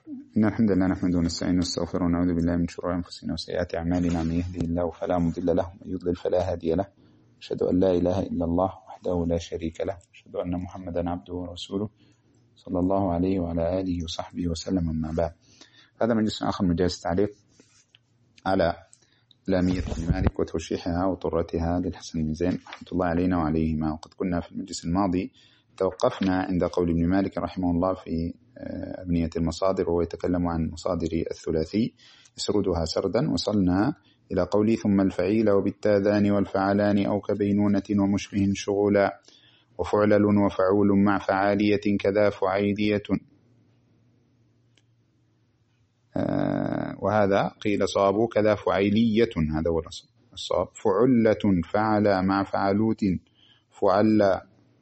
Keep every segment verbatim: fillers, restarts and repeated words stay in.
إن الحمد لله نحمده ونستعينه ونستغفره ونعوذ بالله من شرور أنفسنا وسيئات أعمالنا. من يهده الله فلا مضل له ومن يضلل فلا هادي له. أشهد أن لا إله إلا الله وحده لا شريك له. أشهد أن محمدا عبده ورسوله صلى الله عليه وعلى آله وصحبه وسلم. أما بعد، هذا مجلس آخر من جلسات التعليق على لامية ابن مالك وتوشيحها وطرتها للحسن بن زين رحمة الله علينا وعليهما. وقد كنا في المجلس الماضي توقفنا عند قول ابن مالك رحمه الله في أبنية المصادر، وهو يتكلم عن مصادر الثلاثي يسردها سردا. وصلنا إلى قوله ثم الفعيل وبالتاذان والفعلان أو كبينونة ومشبه شغولا وفعلل وفعول مع فعالية كذا فعيلية. آه وهذا قيل صوابه كذا فعيلية، هذا هو الصواب. فعلة فعل مع فعلوت فعل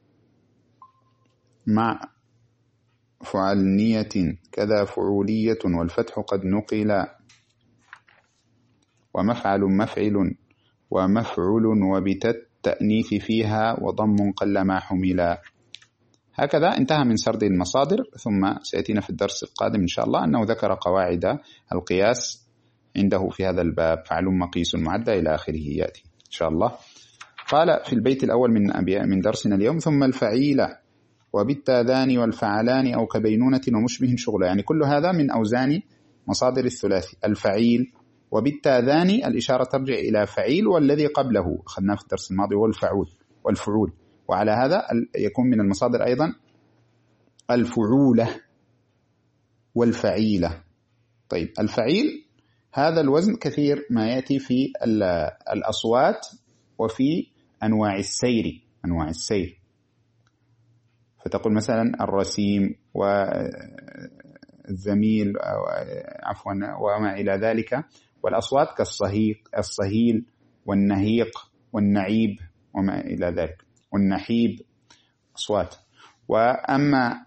مع فعلنية كذا فعولية والفتح قد نقل ومفعل مفعل ومفعول وبتت تأنيث فيها وضم قل ما حملا. هكذا انتهى من سرد المصادر. ثم سيأتينا في الدرس القادم إن شاء الله أنه ذكر قواعد القياس عنده في هذا الباب، فعل مقيس معدى إلى آخره يأتي إن شاء الله. قال في البيت الأول من من درسنا اليوم ثم الفعيل وبالتاذان والفعلان أو كبينونة ومشبه شغلا، يعني كل هذا من أوزان مصادر الثلاثي. الفعيل وبالتاذان الإشارة ترجع إلى فعيل والذي قبله أخذناه في الدرس الماضي والفعول والفعول. وعلى هذا يكون من المصادر أيضا الفعولة والفعيلة. طيب الفعيل هذا الوزن كثير ما يأتي في الأصوات وفي أنواع السير أنواع السير فتقول مثلا الرسيم والزميل عفوا وما إلى ذلك، والأصوات كالصهيق الصهيل والنهيق والنعيب وما إلى ذلك والنحيب أصوات. وأما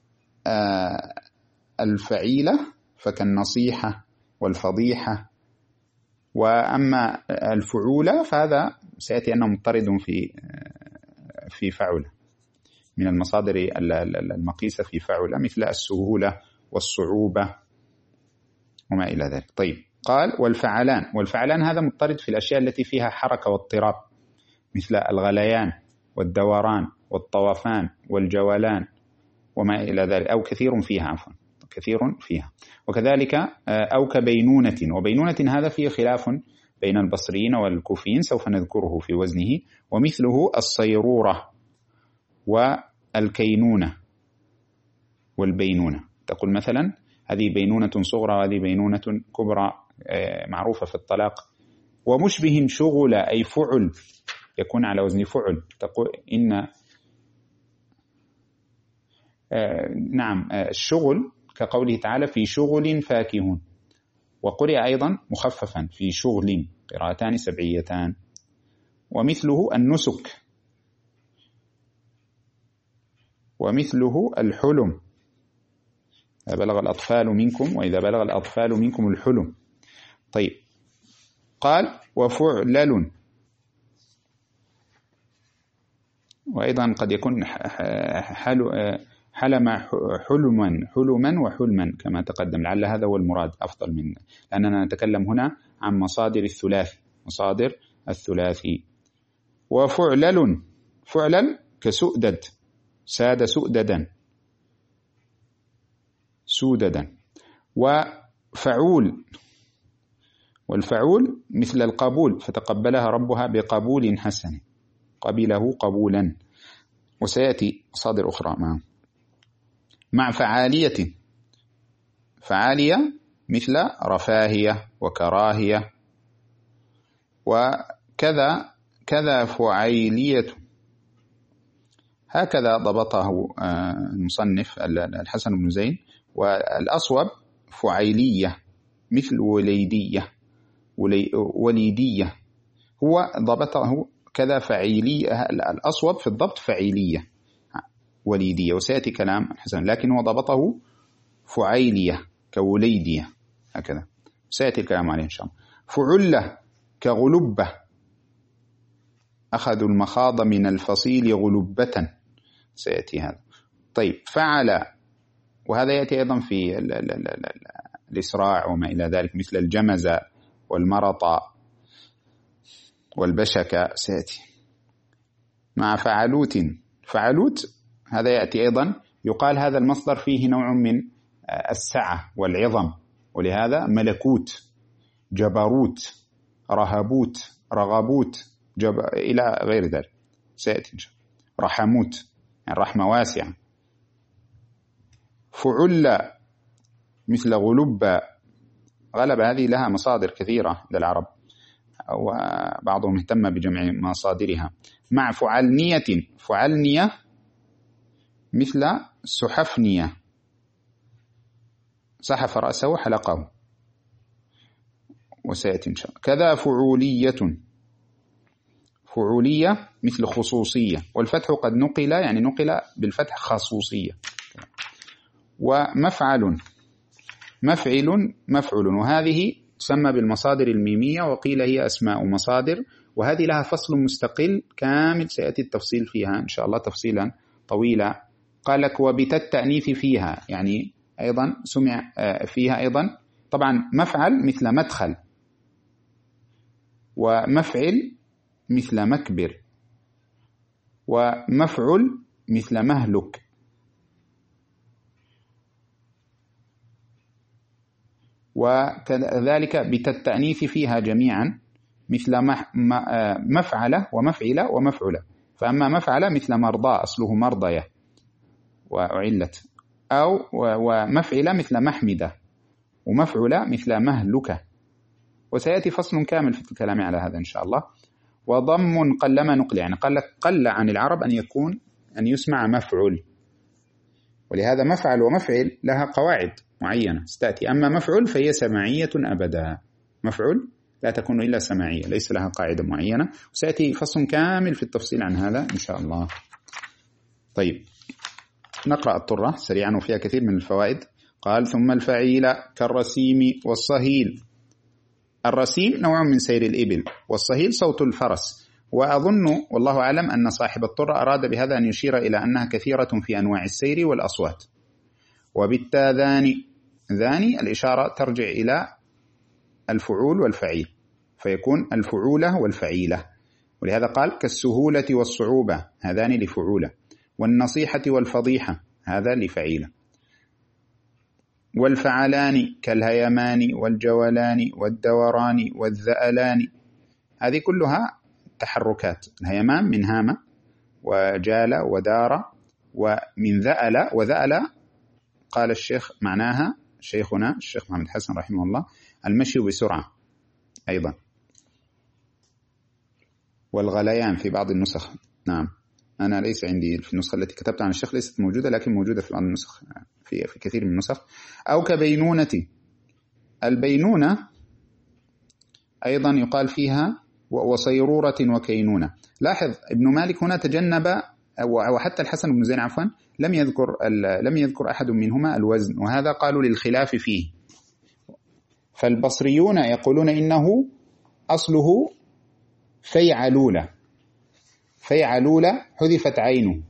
الفعيلة فكالنصيحة والفضيحة. وأما الفعولة فهذا سيأتي أنه مضطرد في في فعولة من المصادر المقيسة في فعولة، مثل السهولة والصعوبة وما إلى ذلك. طيب قال والفعلان والفعلان هذا مضطرد في الأشياء التي فيها حركة واضطراب، مثل الغليان والدوران والطوفان والجولان وما إلى ذلك، أو كثير فيها عفوا كثير فيها. وكذلك أو كبينونة، وبينونة هذا فيه خلاف بين البصريين والكوفيين سوف نذكره في وزنه. ومثله الصيرورة والكينونة والبينونة، تقول مثلا هذه بينونة صغرى وهذه بينونة كبرى معروفة في الطلاق. ومشبه شغل أي فعل يكون على وزن فعل، تقول إن آه نعم آه الشغل كقوله تعالى في شغل فاكهون، وقرئ أيضا مخففا في شغل، قراءتان سبعيتان. ومثله النسك ومثله الحلم، إذا بلغ الأطفال منكم وإذا بلغ الأطفال منكم الحلم. طيب قال وفعلل، وأيضا قد يكون حلم حلما حلما وحلما كما تقدم، لعل هذا هو المراد أفضل من، لأننا نتكلم هنا عن مصادر الثلاثي مصادر الثلاثي. وفعلل فعلل كسؤدد ساد سؤددا سوددا. وفعول والفعول مثل القبول فتقبلها ربها بقبول حسن، قبله قبولا. وسيأتي مصادر أخرى معه. مع فعالية فعالية مثل رفاهية وكراهية. وكذا كذا فعيلية، هكذا ضبطه المصنف الحسن بن زين. والأصوب فعيلية مثل وليدية وليدية، هو ضبطه كذا فعيلية، الأصوب في الضبط فعيلية وليدية، وسيأتي كلام الحسن، لكن هو ضبطه فعيلية كوليدية هكذا، سيأتي الكلام عليه إن شاء الله. فعلة كغلبة، أخذوا المخاض من الفصيل غلبة، سيأتي هذا. طيب فعل وهذا يأتي أيضا في ال ال ال ال الإسراع وما إلى ذلك، مثل الجمز والمرط والبشك سيأتي. مع فعلوت، فعلوت هذا يأتي أيضا، يقال هذا المصدر فيه نوع من السعة والعظم، ولهذا ملكوت، جبروت، رهبوت، رغبوت، جب... إلى غير ذلك سيأتي إن شاء الله. رحموت يعني رحمة واسعة. فعل مثل غلب، غلب هذه لها مصادر كثيرة للعرب وبعضهم اهتم بجمع مصادرها. مع فعلنية، فعلنية مثل سحفنية، سحف رأسه حلقه، وسيأتي إن شاء الله. كذا فعولية، فعولية مثل خصوصية، والفتح قد نقل يعني نقل بالفتح خصوصية. ومفعل، مفعل، مفعل، وهذه تسمى بالمصادر الميمية، وقيل هي أسماء مصادر، وهذه لها فصل مستقل كامل سيأتي التفصيل فيها إن شاء الله تفصيلا طويلا. قال لك وبت التأنيث فيها، يعني أيضا سمع فيها أيضا. طبعا مفعل مثل مدخل، ومفعل مثل مكبر، ومفعل مثل مهلك، وكذلك بت التأنيث فيها جميعا مثل مفعلة ومفعلة ومفعلة. فأما مفعلة مثل مرضى أصله مرضية وأعلت، أو ومفعلة مثل محمدة، ومفعلة مثل مهلكة، وسيأتي فصل كامل في الكلام على هذا إن شاء الله. وضم قلما نقل، يعني قل, قل عن العرب أن يكون أن يسمع مفعول، ولهذا مفعل ومفعل لها قواعد معينة ستأتي. أما مفعول فهي سماعية أبدا، مفعول لا تكون إلا سماعية، ليس لها قاعدة معينة، وسيأتي فصل كامل في التفصيل عن هذا إن شاء الله. طيب نقرأ الطرة سريعا وفيها كثير من الفوائد. قال ثم الفعيل كالرسيم والصهيل. الرسيم نوع من سير الإبل، والصهيل صوت الفرس. وأظن والله أعلم أن صاحب الطرة أراد بهذا أن يشير إلى أنها كثيرة في أنواع السير والأصوات. وبالتا ذاني، ذاني الإشارة ترجع إلى الفعول والفعيل، فيكون الفعولة والفعيلة، ولهذا قال كالسهولة والصعوبة هذان لفعولة، والنصيحة والفضيحة هذا لفعيلة. والفعلان كالهيمان والجولان والدوران والذألان، هذه كلها تحركات. الهيمان من هامة وجال ودار، ومن ذأل، وذأل قال الشيخ معناها شيخنا الشيخ محمد حسن رحمه الله المشي بسرعة أيضا. والغليان في بعض النسخ، نعم أنا ليس عندي في النسخة التي كتبت عن الشيخ ليست موجودة، لكن موجودة في بعض النسخ، في, في كثير من النسخ. أو كبينونة، البينونة أيضا يقال فيها وصيرورة وكينونة. لاحظ ابن مالك هنا تجنب، وحتى الحسن بن زين عفوا لم يذكر لم يذكر أحد منهما الوزن، وهذا قالوا للخلاف فيه. فالبصريون يقولون إنه أصله فيعلولة، فيعلولة حذفت عينه.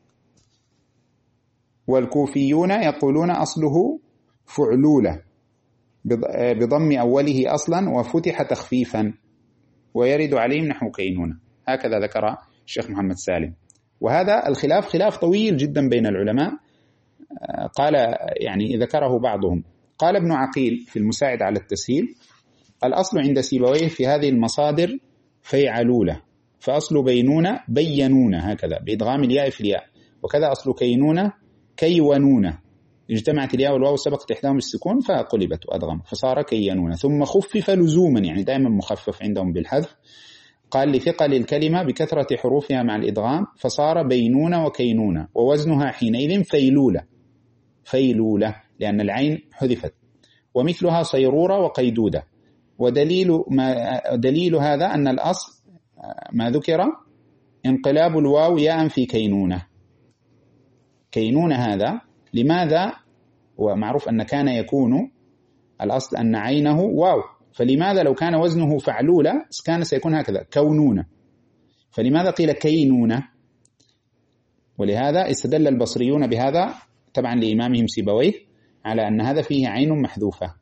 والكوفيون يقولون أصله فعلولة بضم أوله أصلا وفتح تخفيفا، ويرد عليهم نحو كينونة، هكذا ذكر الشيخ محمد سالم. وهذا الخلاف خلاف طويل جدا بين العلماء، قال يعني ذكره بعضهم. قال ابن عقيل في المساعد على التسهيل: الأصل عند سيبويه في هذه المصادر فيعلولة، فأصل بينونة بينونة هكذا بإدغام الياء في الياء، وكذا أصل كينونة كيونونة، اجتمعت الياء والواو سبقت إحداهم السكون فقلبت وأدغم فصار كينونة، ثم خفف لزوما يعني دائما مخفف عندهم بالحذف. قال لثقل الكلمة بكثرة حروفها مع الإدغام فصار بينونة وكينونة، ووزنها حينئذ فيلولة، فيلولة لأن العين حذفت. ومثلها صيرورة وقيدودة. ودليل ما دليل هذا أن الأصل ما ذكر انقلاب الواو ياء في كينونة. كينونة هذا لماذا؟ ومعروف أن كان يكون الأصل أن عينه واو، فلماذا لو كان وزنه فعلولة كان سيكون هكذا كونونة، فلماذا قيل كينونة؟ ولهذا استدل البصريون بهذا تبعا لإمامهم سيبويه على أن هذا فيه عين محذوفة.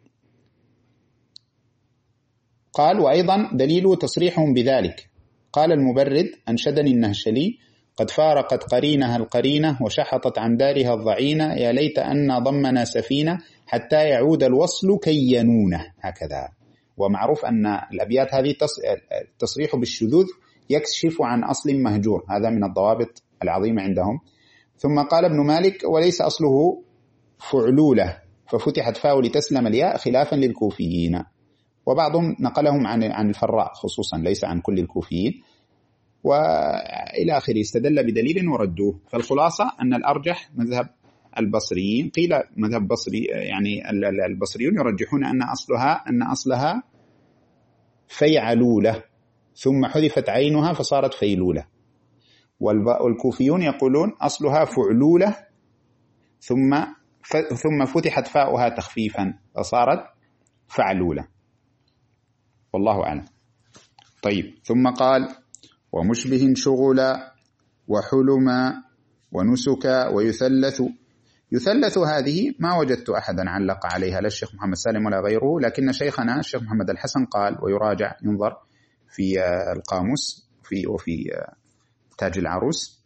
قال وأيضا دليل تصريحهم بذلك. قال المبرد أنشدني النهشلي قد فارقت قرينها القرينة وشحطت عن دارها الضعينة يا ليت أن ضمنا سفينة حتى يعود الوصل كي ينونه. هكذا. ومعروف أن الأبيات هذه التصريح بالشذوذ يكشف عن أصل مهجور، هذا من الضوابط العظيمة عندهم. ثم قال ابن مالك وليس أصله فعلولة ففتحت فاء لتسلم الياء خلافا للكوفيين، وبعضهم نقلهم عن عن الفراء خصوصا ليس عن كل الكوفيين، وإلى آخره. استدل بدليل وردوه. فالخلاصة أن الأرجح مذهب البصريين. قيل مذهب بصري يعني البصريون يرجحون أن أصلها أن أصلها فيعلولة ثم حذفت عينها فصارت فيلولة، والكوفيون يقولون أصلها فعلولة ثم ثم فتحت فاؤها تخفيفا فصارت فعلولة، والله أعلم. طيب ثم قال ومشبه شغلا وحلما ونسكا ويثلث. يثلث هذه ما وجدت أحدا علق عليها لا الشيخ محمد سالم ولا غيره، لكن شيخنا الشيخ محمد الحسن قال ويراجع ينظر في القاموس في وفي تاج العروس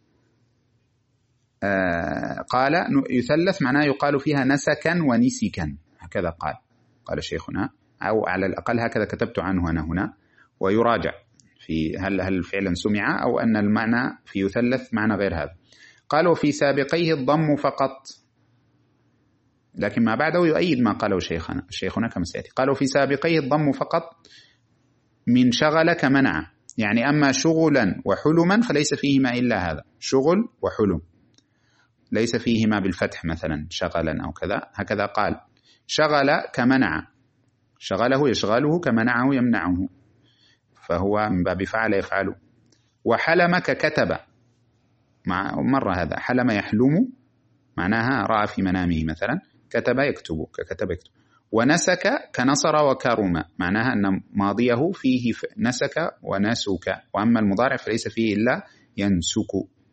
قال يثلث معناه يقال فيها نسكا ونسكا، هكذا قال قال شيخنا، أو على الأقل هكذا كتبت عنه أنا هنا. ويراجع في هل هل فعلا سمع أو أن المعنى في يثلث معنى غير هذا. قالوا في سابقيه الضم فقط، لكن ما بعده يؤيد ما قاله شيخنا شيخنا كما سيأتي. قالوا في سابقيه الضم فقط من شغل كمنع، يعني أما شغلا وحلما فليس فيهما إلا هذا، شغل وحلم ليس فيهما بالفتح مثلا شغلا أو كذا، هكذا قال. شغل كمنع، شغله يشغله كمنعه يمنعه، فهو من باب فعل يفعل. وحلم ككتب، مع مرة هذا حلم يحلم معناها رأى في منامه مثلا، كتب يكتب ككتب يكتب. ونسك كنصر وكرم معناها أن ماضيه فيه نسك ونسك، وأما المضارع فليس فيه إلا ينسك.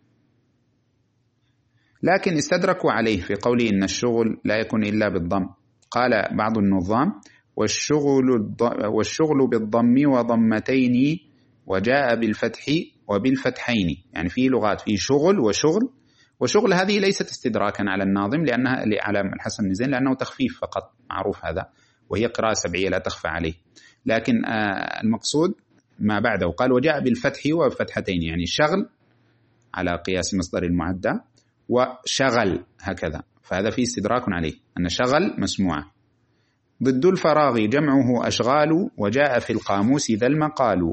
لكن استدركوا عليه في قوله إن الشغل لا يكون إلا بالضم. قال بعض النظام والشغل, والشغل بالضم وضمتين وجاء بالفتح وبالفتحين، يعني في لغات في شغل وشغل. وشغل هذه ليست استدراكا على الناظم لأنها على الحسن بن زين لأنه تخفيف فقط، معروف هذا، وهي قراءة سبعية لا تخفى عليه. لكن المقصود ما بعده قال وجاء بالفتح وفتحتين، يعني شغل على قياس مصدر المعدى وشغل هكذا، فهذا فيه استدراك عليه أن شغل مسموعة. ضد الفراغ جمعه أشغال وجاء في القاموس ذا المقال.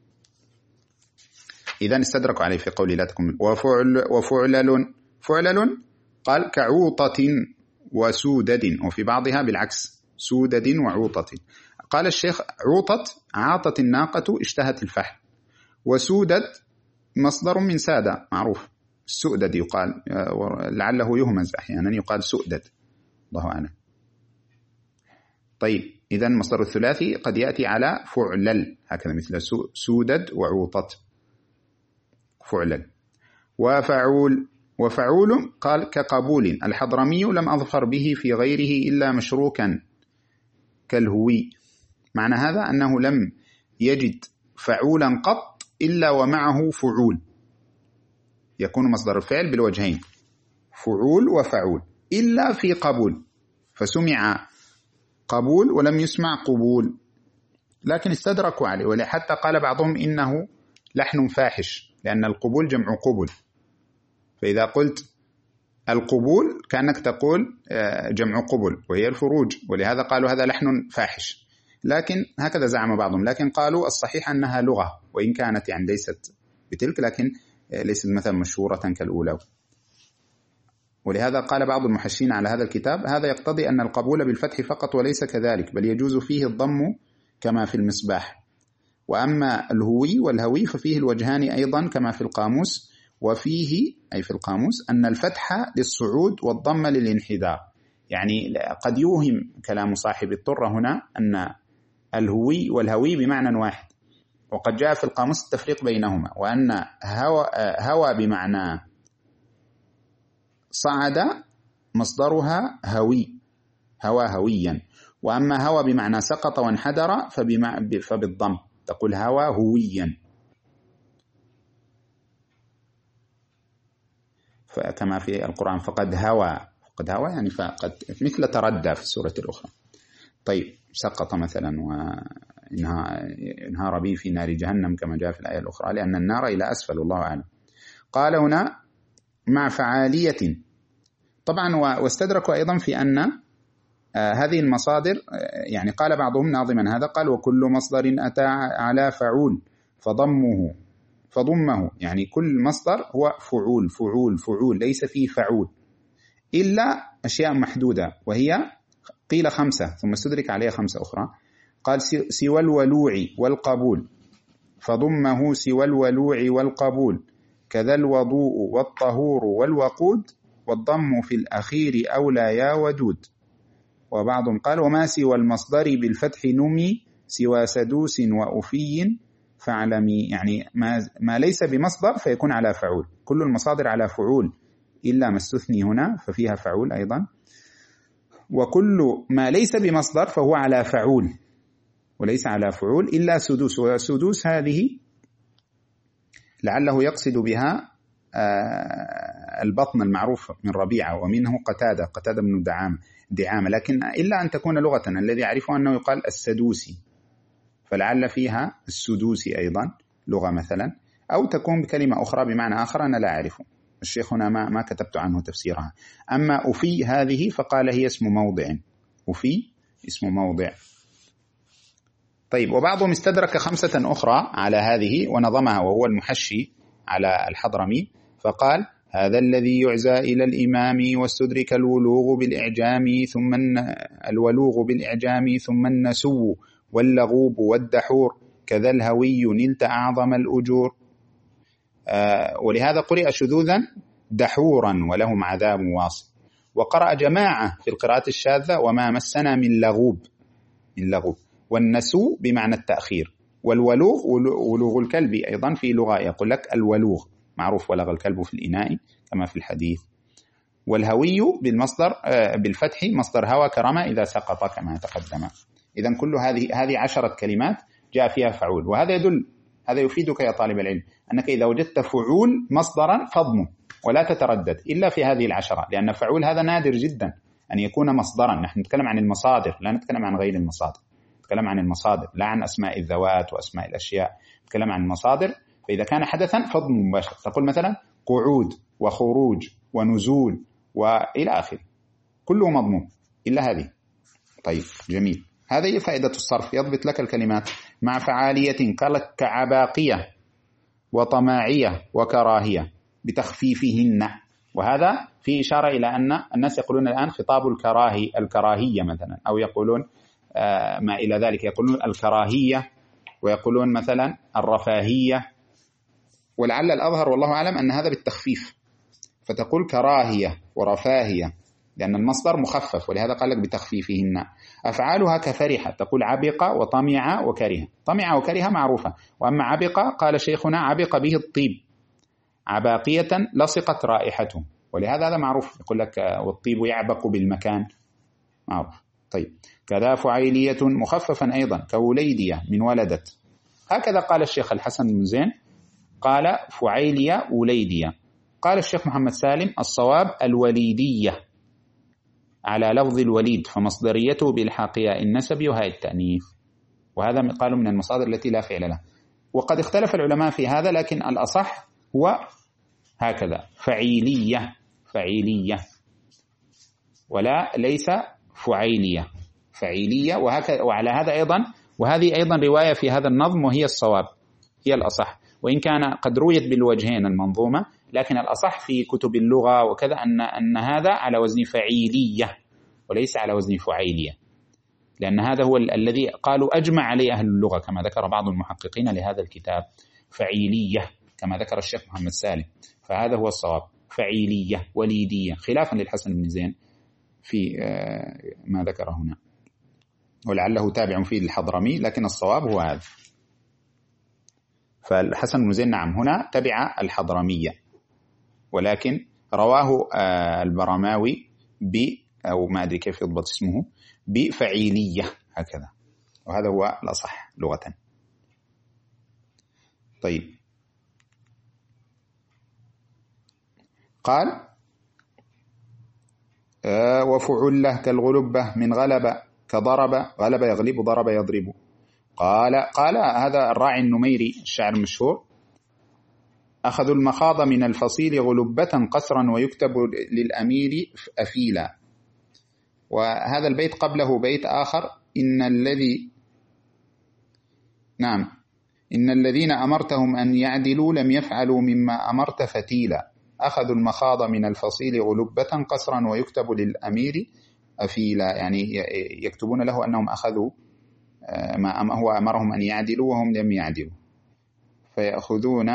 إذن استدركوا عليه في قول لا تكون. وفعل وفعلل فعلل قال كعوطة وسودد، وفي بعضها بالعكس سودد وعوطة. قال الشيخ عوطة عاطت الناقة اشتهت الفحل، وسودد مصدر من سادة معروف، السؤدد يقال لعله يهمز أحيانا يقال سؤدد، الله أعلم. طيب إذن مصدر الثلاثي قد يأتي على فعلل هكذا مثل سودد وعوطة فعلل. وفعول وفعول قال كقبول. الحضرمي لم أظفر به في غيره إلا مشروكا كالهوي، معنى هذا أنه لم يجد فعولا قط إلا ومعه فعول، يكون مصدر الفعل بالوجهين فعول وفعول، إلا في قبول، فسمع قبول ولم يسمع قبول، لكن استدركوا عليه. ولحتى قال بعضهم إنه لحن فاحش، لأن القبول جمع قبول، فإذا قلت القبول كأنك تقول جمع قبول وهي الفروج، ولهذا قالوا هذا لحن فاحش، لكن هكذا زعم بعضهم. لكن قالوا الصحيح أنها لغة، وإن كانت يعني ليست بتلك، لكن ليست مثلا مشهورة كالأولى. ولهذا قال بعض المحشين على هذا الكتاب هذا يقتضي أن القبول بالفتح فقط وليس كذلك، بل يجوز فيه الضم كما في المصباح. وأما الهوي والهوي ففيه الوجهان أيضا كما في القاموس، وفيه أي في القاموس أن الفتح للصعود والضم للانحدار. يعني قد يوهم كلام صاحب الطرة هنا أن الهوي والهوي بمعنى واحد، وقد جاء في القاموس التفريق بينهما، وأن هوى, هوى بمعنى صعد مصدرها هوي، هوى هويا. وأما هوى بمعنى سقط وانحدر فبالضم، تقول هوى هويا، فكما في القرآن فقد هوى، فقد هوى يعني فقد، مثل تردى في السورة الأخرى. طيب سقط مثلا وانهار به في نار جهنم كما جاء في الآية الأخرى، لأن النار إلى أسفل، الله أعلم. قال هنا مع فعالية. طبعا واستدركوا أيضا في أن آه هذه المصادر، آه يعني قال بعضهم ناظما هذا، قال وكل مصدر أتى على فعول فضمه فضمه، يعني كل مصدر هو فعول فعول فعول، ليس فيه فعول إلا أشياء محدودة، وهي قيل خمسة ثم استدرك عليها خمسة أخرى. قال سوى الولوع والقبول فضمه سوى الولوع والقبول، كذا الوضوء والطهور والوقود، والضم في الأخير أولى يا ودود. وبعضهم قال وما سوى المصدر بالفتح نمي، سوى سدوس وأفي فاعلمي، يعني ما, ما ليس بمصدر فيكون على فعول. كل المصادر على فعول إلا ما استثني هنا ففيها فعول أيضا، وكل ما ليس بمصدر فهو على فعول وليس على فعول إلا سدوس. وسدوس هذه لعله يقصد بها البطن المعروف من ربيعة، ومنه قتادة قتادة بن دعام دعامة، لكن إلا أن تكون لغة الذي يعرفه أنه يقال السدوسي، فلعل فيها السدوسي أيضا لغة مثلا، أو تكون بكلمة أخرى بمعنى آخر أنا لا أعرفه، الشيخ هنا ما, ما كتبت عنه تفسيرها. أما أفي هذه فقال هي اسم موضع، أفي اسم موضع. طيب وبعضهم استدرك خمسة أخرى على هذه ونظمها، وهو المحشي على الحضرمي، فقال هذا الذي يعزى إلى الإمام، واستدرك الولوغ بالإعجام ثم الولوغ بالإعجام ثم النسو واللغوب والدحور، كذا الهوي نلت أعظم الأجور. آه ولهذا قرئ شذوذا دحورا ولهم عذاب واصب. وقرأ جماعة في القراءات الشاذة وما مسنا من لغوب من لغوب. والنسو بمعنى التأخير. والولوغ ولوغ الكلب أيضا في لغة يقول لك الولوغ، معروف ولغ الكلب في الإناء كما في الحديث. والهوي بالمصدر آه بالفتح مصدر هوى كرمى إذا سقط كما تقدم. إذن كل هذه هذه عشرة كلمات جاء فيها فعول، وهذا يدل هذا يفيدك يا طالب العلم أنك إذا وجدت فعول مصدرا فضمه ولا تتردد إلا في هذه العشرة، لأن فعول هذا نادر جدا أن يكون مصدرا. نحن نتكلم عن المصادر لا نتكلم عن غير المصادر، نتكلم عن المصادر لا عن أسماء الذوات وأسماء الأشياء، نتكلم عن المصادر. فإذا كان حدثا فضم مباشر، تقول مثلا قعود وخروج ونزول وإلى آخر، كله مضموم إلا هذه. طيب جميل، هذه فائدة الصرف، يضبط لك الكلمات. مع فعالية كعباقية وطماعية وكراهية بتخفيفهن، وهذا في إشارة إلى أن الناس يقولون الآن خطاب الكراهي الكراهية مثلا، أو يقولون آه ما إلى ذلك، يقولون الكراهية ويقولون مثلا الرفاهية، ولعل الأظهر والله أعلم أن هذا بالتخفيف، فتقول كراهية ورفاهية لأن المصدر مخفف، ولهذا قال لك بتخفيفهن. أفعالها كفرحة، تقول عبق وطمع وكره. طمع وكره معروفة، وأما عبق قال شيخنا عبق به الطيب، عباقية لصقت رائحته، ولهذا هذا معروف، يقول لك والطيب يعبق بالمكان، معروف. طيب كذا فعيلية مخففا أيضا كوليدية من ولدت، هكذا قال الشيخ الحسن بن زين، قال فعيلية وليدية. قال الشيخ محمد سالم الصواب الوليدية على لفظ الوليد، فمصدريته بالحاقية النسب وهاء التأنيث، وهذا قالوا من المصادر التي لا فعل لها. وقد اختلف العلماء في هذا، لكن الأصح هو هكذا فعيلية فعيلية ولا ليس فعيلية فعيلية، وهكذا. وعلى هذا أيضا، وهذه أيضا رواية في هذا النظم وهي الصواب، هي الأصح، وإن كان قد رويت بالوجهين المنظومة، لكن الأصح في كتب اللغة وكذا أن أن هذا على وزن فعيلية وليس على وزن فعيلية، لأن هذا هو ال- الذي قالوا أجمع عليه أهل اللغة كما ذكر بعض المحققين لهذا الكتاب، فعيلية كما ذكر الشيخ محمد سالم، فهذا هو الصواب، فعيلية وليدية، خلافا للحسن بن زين في ما ذكر هنا، ولعله تابع فيه الحضرمي، لكن الصواب هو هذا. فالحسن بن زين نعم هنا تبع الحضرمية، ولكن رواه البرماوي ب أو ما أدري كيف يضبط اسمه بفعيلية هكذا، وهذا هو الأصح لغة. طيب قال آه وفعله كالغلبة من غلب كضرب، غلب يغلب ضرب يضرب. قال قال هذا الراعي النميري الشاعر المشهور: أخذوا المخاض من الفصيل غلبة قسرا ويكتب للأمير أفيلا. وهذا البيت قبله بيت آخر: إن الذي نعم إن الذين أمرتهم أن يعدلوا لم يفعلوا مما أمرت فتيلا. أخذوا المخاض من الفصيل غلبة قسرا ويكتب للأمير أفيلا، يعني يكتبون له أنهم أخذوا ما هو أمرهم أن يعدلوا وهم لم يعدلوا، فيأخذون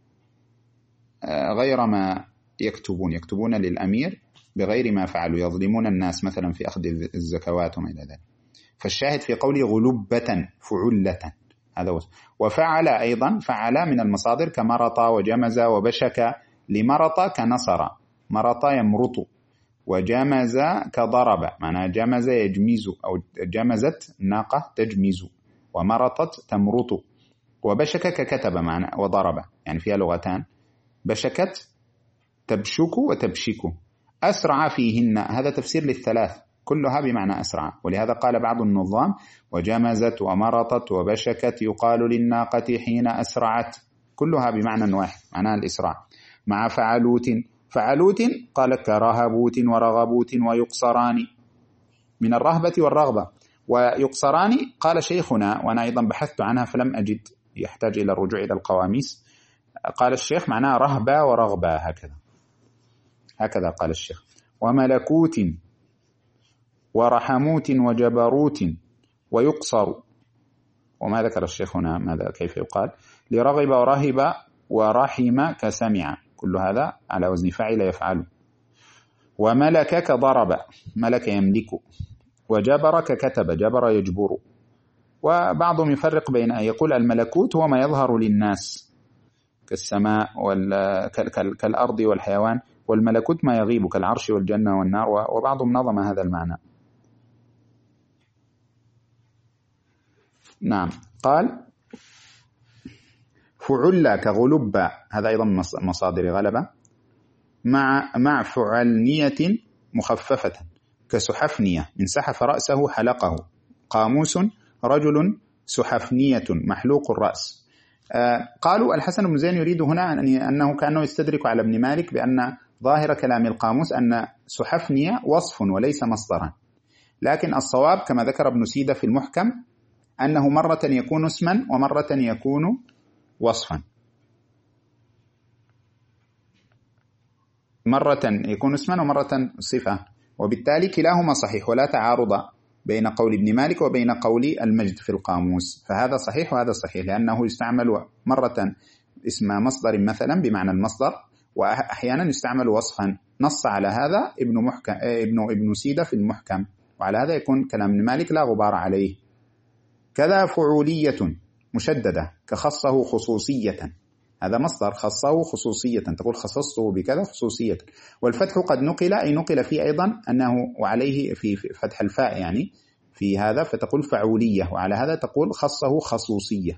غير ما يكتبون، يكتبون للأمير بغير ما فعلوا، يظلمون الناس مثلا في أخذ الزكوات وما إلى ذلك. فالشاهد في قولي غلبة فعلة هذا هو. وفعل أيضا فعل من المصادر كمرط وجمز وبشك، لمرط كنصر، مرط يمرط، وجمز كضرب، معنى جمز يجمز أو جمزت الناقة تجمز، ومرطت تمرط، وبشك ككتب معنى وضرب، يعني فيها لغتان، بشكت تبشك وتبشك. أسرع فيهن هذا تفسير للثلاث كلها بمعنى أسرع، ولهذا قال بعض النظام: وجمزت ومرطت وبشكت يقال للناقة حين أسرعت، كلها بمعنى واحد، معنى الإسراع. مع فعلوت، فعلوت قال كرهبوت ورغبوت ويقصران، من الرهبة والرغبة. ويقصران قال شيخنا، وأنا أيضا بحثت عنها فلم أجد، يحتاج إلى الرجوع إلى القواميس، قال الشيخ معناه رهبة ورغبة، هكذا هكذا قال الشيخ. وملكوت ورحموت وجبروت ويقصر. وما ذكر الشيخ هنا ماذا كيف يقال؟ لرغب ورهب ورحم كسمع، كل هذا على وزن فعل يفعل. وملك كضرب، ملك يملك. وجبر ككتب، جبر يجبر. وبعضهم يفرق بين أن يقول الملكوت هو ما يظهر للناس كالسماء كالأرض والحيوان، والملكوت ما يغيب كالعرش والجنة والنار، وبعضهم نظم هذا المعنى. نعم. قال فعل كغلب، هذا أيضا مصادر غلبة، مع مع فعلنية مخففة كسحفنية، من سحف رأسه حلقه. قاموس رجل سحفنية محلوق الرأس. آه قالوا الحسن بن زين يريد هنا أنه كأنه يستدرك على ابن مالك بأن ظاهر كلام القاموس أن سحفنية وصف وليس مصدرا، لكن الصواب كما ذكر ابن سيدة في المحكم أنه مرة يكون اسما ومرة يكون وصفا، مرة يكون اسما ومرة صفة، وبالتالي كلاهما صحيح، ولا تعارض بين قول ابن مالك وبين قول المجد في القاموس، فهذا صحيح وهذا صحيح، لأنه يستعمل مرة اسم مصدر مثلا بمعنى المصدر، وأحيانا يستعمل وصفا. نص على هذا ابن محكم ابن ابن سيدة في المحكم، وعلى هذا يكون كلام ابن مالك لا غبار عليه. كذا فعولية مشددة كخصه خصوصية، هذا مصدر خصه خصوصية، تقول خصصته بكذا خصوصية. والفتح قد نقل أي نقل فيه أيضا أنه وعليه في فتح الفاء يعني في هذا، فتقول فعولية، وعلى هذا تقول خصه خصوصية.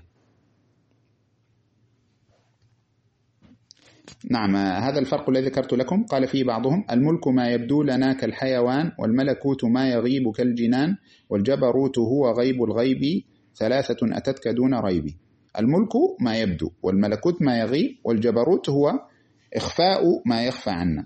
نعم. هذا الفرق الذي ذكرت لكم. قال فيه بعضهم: الملك ما يبدو لنا كالحيوان، والملكوت ما يغيب كالجنان، والجبروت هو غيب الغيب، ثلاثة أتتك دون ريب. الملك ما يبدو، والملكوت ما يغيب، والجبروت هو إخفاء ما يخفى عنا،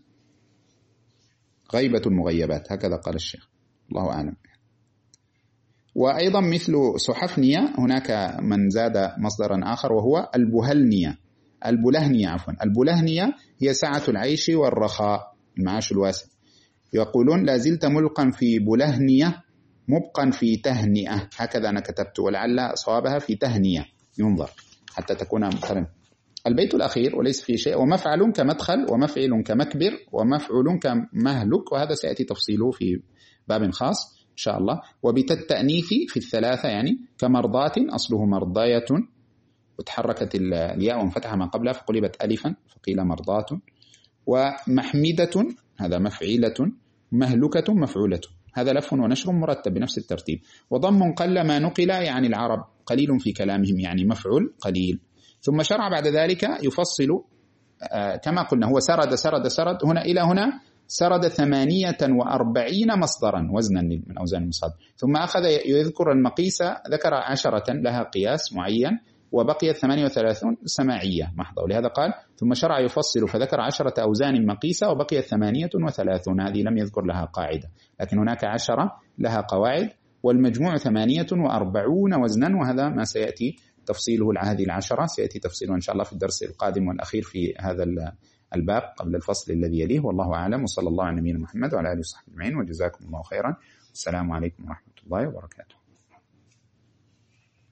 غيبة المغيبات، هكذا قال الشيخ، الله أعلم. وأيضا مثل سحفنية هناك من زاد مصدرا آخر وهو البهلنية، البلهنية عفوا البلهنية هي سعة العيش والرخاء، المعاش الواسع. يقولون لازلت ملقا في بلهنية مبقا في تهنئة، هكذا أنا كتبت، ولعل صوابها في تهنية، ينظر حتى تكون مثلا. البيت الأخير وليس فيه شيء: ومفعل كمدخل، ومفعل كمكبر، ومفعول كمهلك، وهذا سيأتي تفصيله في باب خاص إن شاء الله. وبالتأنيث في الثلاثة يعني كمرضات، أصله مرضاية وتحركت الياء وانفتح ما قبلها فقلبت ألفا فقيل مرضات. ومحمدة هذا مفعيلة، مهلكة مفعولة، هذا لف ونشر مرتب بنفس الترتيب. وضم قل ما نقل يعني العرب قليل في كلامهم يعني مفعول قليل. ثم شرع بعد ذلك يفصل آه كما قلنا، هو سرد سرد سرد هنا إلى هنا، سرد ثمانية وأربعين مصدرا وزنا من أوزان المصادر، ثم أخذ يذكر المقيس، ذكر عشرة لها قياس معين، وبقيت ثمانية وثلاثون سماعية محضة، ولهذا قال ثم شرع يفصل فذكر عشرة أوزان مقيسة وبقيت ثمانية وثلاثون، هذه لم يذكر لها قاعدة، لكن هناك عشرة لها قواعد، والمجموع ثمانية وأربعون وزنا، وهذا ما سيأتي تفصيله هذه العشرة سيأتي تفصيله إن شاء الله في الدرس القادم والأخير في هذا الباب قبل الفصل الذي يليه. والله أعلم، وصلى الله على نبينا محمد وعلى آله وصحبه أجمعين، وجزاكم الله خيرا. السلام عليكم ورحمة الله وبركاته.